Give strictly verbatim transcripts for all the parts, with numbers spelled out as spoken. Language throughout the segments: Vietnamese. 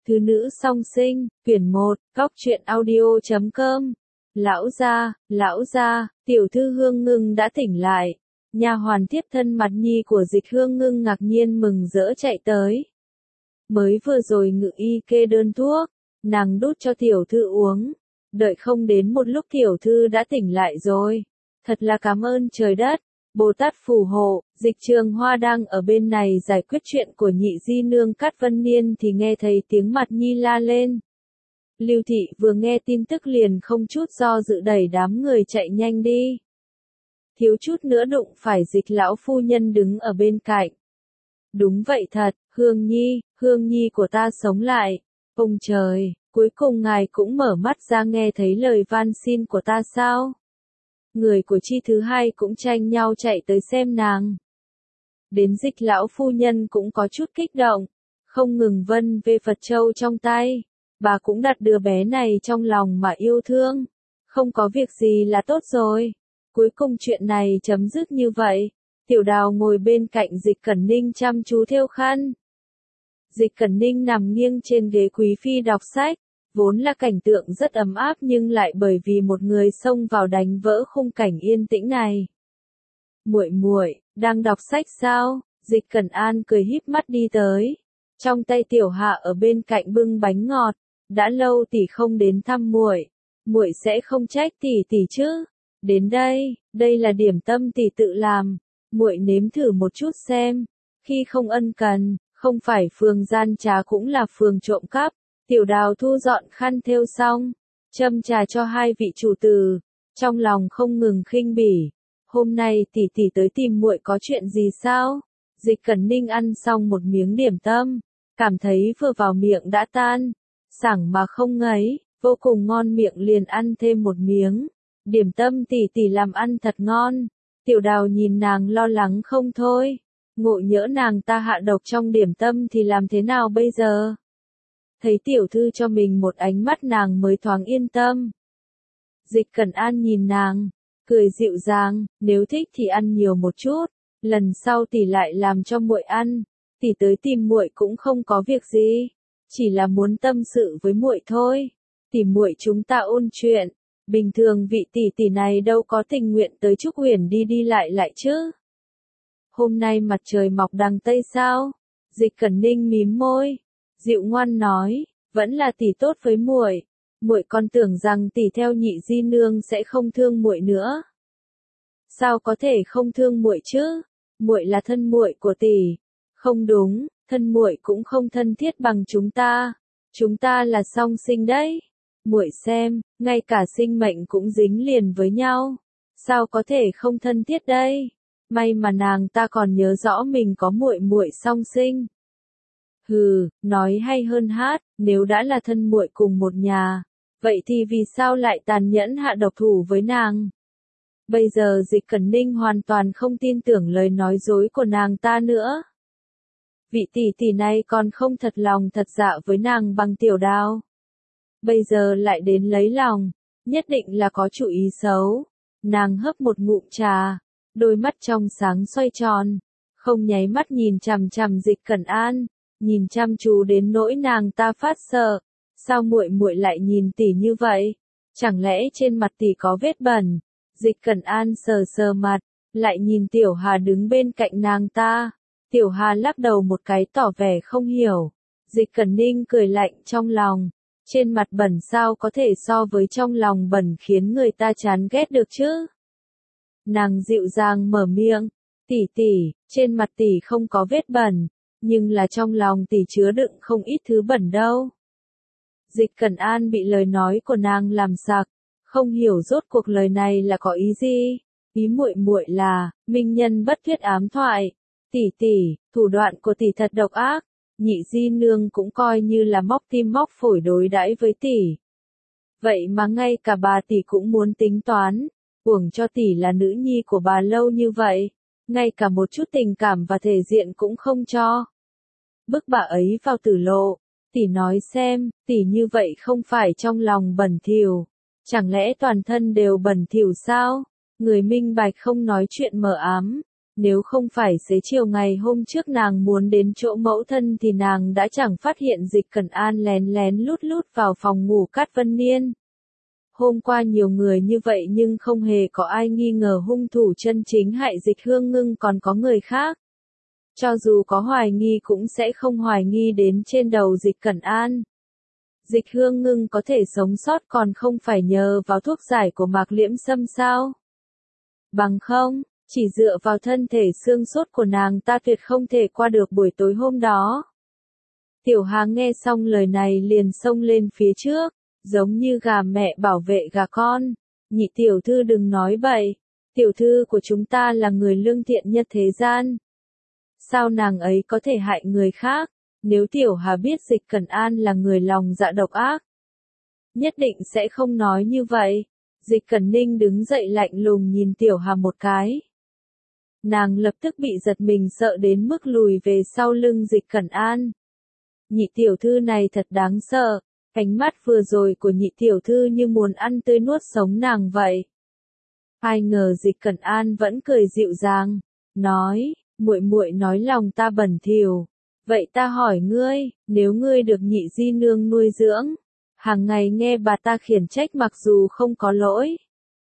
Thứ nữ song sinh, quyển một, góc truyện audio chấm com. Lão gia, lão gia, tiểu thư Hương Ngưng đã tỉnh lại. Nha hoàn tiếp thân Mặt Nhi của Dịch Hương Ngưng ngạc nhiên mừng rỡ chạy tới. Mới vừa rồi Ngự y kê đơn thuốc, nàng đút cho tiểu thư uống. Đợi không đến một lúc tiểu thư đã tỉnh lại rồi. Thật là cảm ơn trời đất, Bồ Tát phù hộ. Dịch Trường Hoa đang ở bên này giải quyết chuyện của nhị di nương Cát Vân Niên thì nghe thấy tiếng Mặt Nhi la lên. Lưu Thị vừa nghe tin tức liền không chút do dự đẩy đám người chạy nhanh đi. Thiếu chút nữa đụng phải Dịch lão phu nhân đứng ở bên cạnh. Đúng vậy thật, Hương Nhi, Hương Nhi của ta sống lại. Ông trời, cuối cùng ngài cũng mở mắt ra nghe thấy lời van xin của ta sao? Người của Chi thứ hai cũng tranh nhau chạy tới xem nàng. Đến Dịch lão phu nhân cũng có chút kích động, không ngừng vân về Phật châu trong tay. Bà cũng đặt đứa bé này trong lòng mà yêu thương. Không có việc gì là tốt rồi. Cuối cùng chuyện này chấm dứt như vậy. Tiểu Đào ngồi bên cạnh Dịch Cẩn Ninh chăm chú thêu khăn. Dịch Cẩn Ninh nằm nghiêng trên ghế quý phi đọc sách. Vốn là cảnh tượng rất ấm áp nhưng lại bởi vì một người xông vào đánh vỡ khung cảnh yên tĩnh này. Muội muội, đang đọc sách sao? Dịch Cẩn An cười híp mắt đi tới. Trong tay Tiểu Hạ ở bên cạnh bưng bánh ngọt. Đã lâu tỷ không đến thăm muội, muội sẽ không trách tỷ tỷ chứ? Đến đây, đây là điểm tâm tỷ tự làm, muội nếm thử một chút xem. Khi không ân cần, không phải phường gian trá cũng là phường trộm cắp. Tiểu Đào thu dọn khăn thêu xong, châm trà cho hai vị chủ tử, trong lòng không ngừng khinh bỉ. Hôm nay tỷ tỷ tới tìm muội có chuyện gì sao? Dịch Cẩn Ninh ăn xong một miếng điểm tâm, cảm thấy vừa vào miệng đã tan, sảng mà không ngấy, vô cùng ngon miệng liền ăn thêm một miếng. Điểm tâm tỷ tỷ làm ăn thật ngon. Tiểu Đào nhìn nàng lo lắng không thôi. Ngộ nhỡ nàng ta hạ độc trong điểm tâm thì làm thế nào bây giờ? Thấy tiểu thư cho mình một ánh mắt nàng mới thoáng yên tâm. Dịch Cẩn An nhìn nàng, cười dịu dàng, nếu thích thì ăn nhiều một chút, lần sau tỷ lại làm cho muội ăn. Tỷ tới tìm muội cũng không có việc gì, chỉ là muốn tâm sự với muội thôi. Tỷ muội chúng ta ôn chuyện, bình thường vị tỷ tỷ này đâu có tình nguyện tới Trúc Huyền đi đi lại lại chứ. Hôm nay mặt trời mọc đằng tây sao? Dịch Cẩn Ninh mím môi, dịu ngoan nói, vẫn là tỷ tốt với muội. Muội còn tưởng rằng tỷ theo nhị di nương sẽ không thương muội nữa. Sao có thể không thương muội chứ? Muội là thân muội của tỷ. Không đúng, thân muội cũng không thân thiết bằng chúng ta. Chúng ta là song sinh đấy. Muội xem, ngay cả sinh mệnh cũng dính liền với nhau. Sao có thể không thân thiết đây? May mà nàng ta còn nhớ rõ mình có muội muội song sinh. Hừ, nói hay hơn hát, nếu đã là thân muội cùng một nhà, vậy thì vì sao lại tàn nhẫn hạ độc thủ với nàng? Bây giờ Dịch Cẩn Ninh hoàn toàn không tin tưởng lời nói dối của nàng ta nữa. Vị tỷ tỷ này còn không thật lòng thật dạ với nàng bằng Tiểu Đào. Bây giờ lại đến lấy lòng, nhất định là có chủ ý xấu. Nàng hấp một ngụm trà, đôi mắt trong sáng xoay tròn, không nháy mắt nhìn chằm chằm Dịch Cẩn An, nhìn chăm chú đến nỗi nàng ta phát sợ. Sao muội muội lại nhìn tỷ như vậy? Chẳng lẽ trên mặt tỷ có vết bẩn? Dịch Cẩn An sờ sờ mặt, lại nhìn Tiểu Hà đứng bên cạnh nàng ta. Tiểu Hà lắc đầu một cái tỏ vẻ không hiểu. Dịch Cẩn Ninh cười lạnh trong lòng. Trên mặt bẩn sao có thể so với trong lòng bẩn khiến người ta chán ghét được chứ? Nàng dịu dàng mở miệng. Tỷ tỷ, trên mặt tỷ không có vết bẩn, nhưng là trong lòng tỷ chứa đựng không ít thứ bẩn đâu. Dịch Cẩn An bị lời nói của nàng làm sặc, không hiểu rốt cuộc lời này là có ý gì. Ý muội muội là, minh nhân bất thuyết ám thoại. Tỷ tỷ, thủ đoạn của tỷ thật độc ác. Nhị di nương cũng coi như là móc tim móc phổi đối đãi với tỷ. Vậy mà ngay cả bà tỷ cũng muốn tính toán. Uổng cho tỷ là nữ nhi của bà lâu như vậy. Ngay cả một chút tình cảm và thể diện cũng không cho. Bức bà ấy vào tử lộ. Tỷ nói xem, tỷ như vậy không phải trong lòng bẩn thỉu. Chẳng lẽ toàn thân đều bẩn thỉu sao? Người minh bạch không nói chuyện mờ ám. Nếu không phải xế chiều ngày hôm trước nàng muốn đến chỗ mẫu thân thì nàng đã chẳng phát hiện Dịch Cẩn An lén lén lút lút vào phòng ngủ Cát Vân Niên. Hôm qua nhiều người như vậy nhưng không hề có ai nghi ngờ hung thủ chân chính hại Dịch Hương Ngưng còn có người khác. Cho dù có hoài nghi cũng sẽ không hoài nghi đến trên đầu Dịch Cẩn An. Dịch Hương Ngưng có thể sống sót còn không phải nhờ vào thuốc giải của Mạc Liễm Sâm sao? Bằng không, chỉ dựa vào thân thể xương sốt của nàng ta tuyệt không thể qua được buổi tối hôm đó. Tiểu Hà nghe xong lời này liền xông lên phía trước, giống như gà mẹ bảo vệ gà con. Nhị tiểu thư đừng nói bậy, tiểu thư của chúng ta là người lương thiện nhất thế gian. Sao nàng ấy có thể hại người khác? Nếu Tiểu Hà biết Dịch Cẩn An là người lòng dạ độc ác, nhất định sẽ không nói như vậy. Dịch Cẩn Ninh đứng dậy lạnh lùng nhìn Tiểu Hà một cái. Nàng lập tức bị giật mình sợ đến mức lùi về sau lưng Dịch Cẩn An. Nhị tiểu thư này thật đáng sợ, ánh mắt vừa rồi của nhị tiểu thư như muốn ăn tươi nuốt sống nàng vậy. Ai ngờ Dịch Cẩn An vẫn cười dịu dàng, nói, muội muội nói lòng ta bẩn thỉu. Vậy ta hỏi ngươi, nếu ngươi được nhị di nương nuôi dưỡng, hàng ngày nghe bà ta khiển trách mặc dù không có lỗi,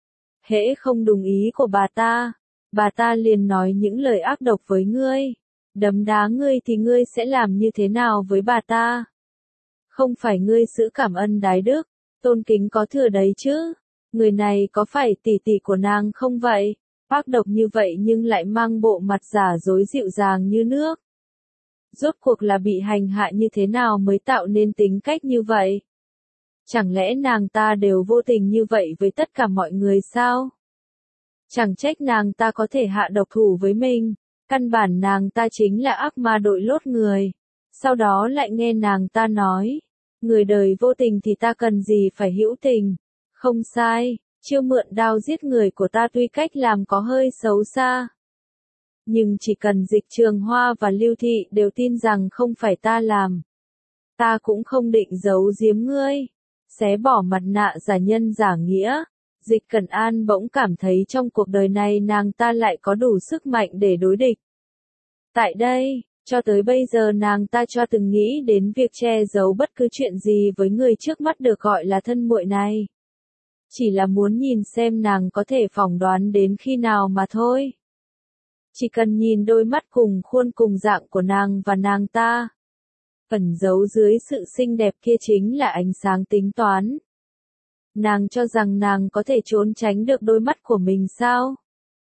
hễ không đồng ý của bà ta, bà ta liền nói những lời ác độc với ngươi, đấm đá ngươi thì ngươi sẽ làm như thế nào với bà ta? Không phải ngươi giữ cảm ân đái đức, tôn kính có thừa đấy chứ? Người này có phải tỷ tỷ của nàng không vậy? Ác độc như vậy nhưng lại mang bộ mặt giả dối dịu dàng như nước. Rốt cuộc là bị hành hạ như thế nào mới tạo nên tính cách như vậy? Chẳng lẽ nàng ta đều vô tình như vậy với tất cả mọi người sao? Chẳng trách nàng ta có thể hạ độc thủ với mình, căn bản nàng ta chính là ác ma đội lốt người. Sau đó lại nghe nàng ta nói, người đời vô tình thì ta cần gì phải hữu tình. Không sai, chiêu mượn đao giết người của ta tuy cách làm có hơi xấu xa. Nhưng chỉ cần Dịch Trường Hoa và Lưu Thị đều tin rằng không phải ta làm, ta cũng không định giấu giếm ngươi. Xé bỏ mặt nạ giả nhân giả nghĩa, Dịch Cẩn An bỗng cảm thấy trong cuộc đời này nàng ta lại có đủ sức mạnh để đối địch. Tại đây, cho tới bây giờ nàng ta cho từng nghĩ đến việc che giấu bất cứ chuyện gì với người trước mắt được gọi là thân muội này. Chỉ là muốn nhìn xem nàng có thể phỏng đoán đến khi nào mà thôi. Chỉ cần nhìn đôi mắt cùng khuôn cùng dạng của nàng và nàng ta, ẩn giấu dưới sự xinh đẹp kia chính là ánh sáng tính toán. Nàng cho rằng nàng có thể trốn tránh được đôi mắt của mình sao?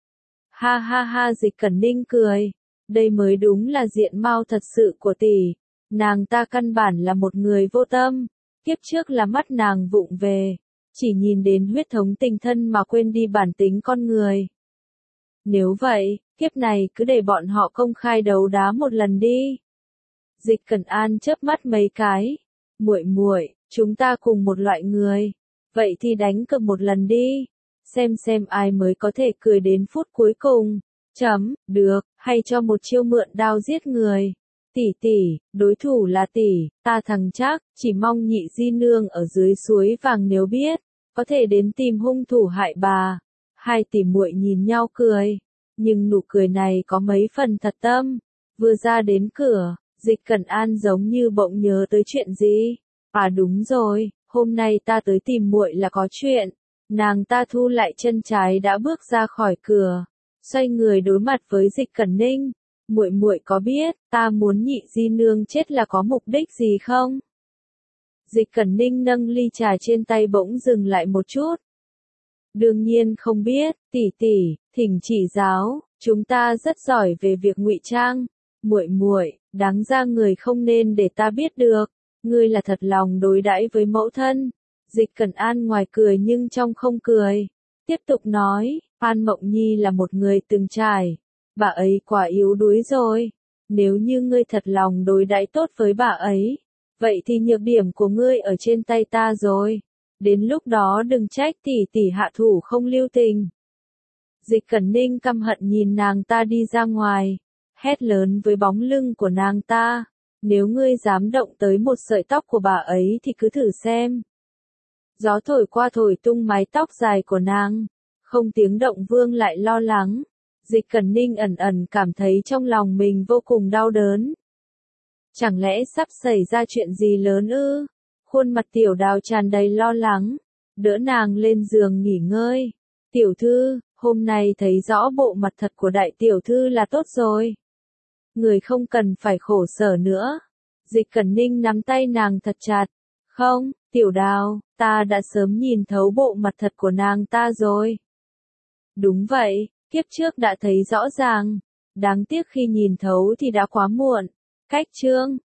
Ha ha ha, Dịch Cẩn Ninh cười. Đây mới đúng là diện mạo thật sự của tỷ. Nàng ta căn bản là một người vô tâm. Kiếp trước là mắt nàng vụng về, chỉ nhìn đến huyết thống tình thân mà quên đi bản tính con người. Nếu vậy, kiếp này cứ để bọn họ công khai đấu đá một lần đi. Dịch Cẩn An chớp mắt mấy cái. Muội muội, chúng ta cùng một loại người. Vậy thì đánh cược một lần đi. Xem xem ai mới có thể cười đến phút cuối cùng. Chấm, được, hay cho một chiêu mượn đao giết người. Tỷ tỷ, đối thủ là tỷ, ta thằng chắc, chỉ mong nhị di nương ở dưới suối vàng nếu biết, có thể đến tìm hung thủ hại bà. Hai tỷ muội nhìn nhau cười, nhưng nụ cười này có mấy phần thật tâm. Vừa ra đến cửa, Dịch Cẩn An giống như bỗng nhớ tới chuyện gì. À đúng rồi, hôm nay ta tới tìm muội là có chuyện. Nàng ta thu lại chân trái đã bước ra khỏi cửa, xoay người đối mặt với Dịch Cẩn Ninh. Muội muội có biết, ta muốn nhị di nương chết là có mục đích gì không? Dịch Cẩn Ninh nâng ly trà trên tay bỗng dừng lại một chút. Đương nhiên không biết, tỷ tỷ, thỉnh chỉ giáo, chúng ta rất giỏi về việc ngụy trang. Muội muội, đáng ra người không nên để ta biết được, ngươi là thật lòng đối đãi với mẫu thân. Dịch Cẩn An ngoài cười nhưng trong không cười. Tiếp tục nói, An Mộng Nhi là một người từng trải. Bà ấy quá yếu đuối rồi. Nếu như ngươi thật lòng đối đãi tốt với bà ấy, vậy thì nhược điểm của ngươi ở trên tay ta rồi. Đến lúc đó đừng trách tỷ tỷ hạ thủ không lưu tình. Dịch Cẩn Ninh căm hận nhìn nàng ta đi ra ngoài, hét lớn với bóng lưng của nàng ta. Nếu ngươi dám động tới một sợi tóc của bà ấy thì cứ thử xem. Gió thổi qua thổi tung mái tóc dài của nàng, không tiếng động vương lại lo lắng. Dịch Cẩn Ninh ẩn ẩn cảm thấy trong lòng mình vô cùng đau đớn. Chẳng lẽ sắp xảy ra chuyện gì lớn ư? Khuôn mặt Tiểu Đào tràn đầy lo lắng, đỡ nàng lên giường nghỉ ngơi. Tiểu thư, hôm nay thấy rõ bộ mặt thật của đại tiểu thư là tốt rồi. Người không cần phải khổ sở nữa. Dịch Cẩn Ninh nắm tay nàng thật chặt. Không, Tiểu Đào, ta đã sớm nhìn thấu bộ mặt thật của nàng ta rồi. Đúng vậy, kiếp trước đã thấy rõ ràng. Đáng tiếc khi nhìn thấu thì đã quá muộn. Cách chương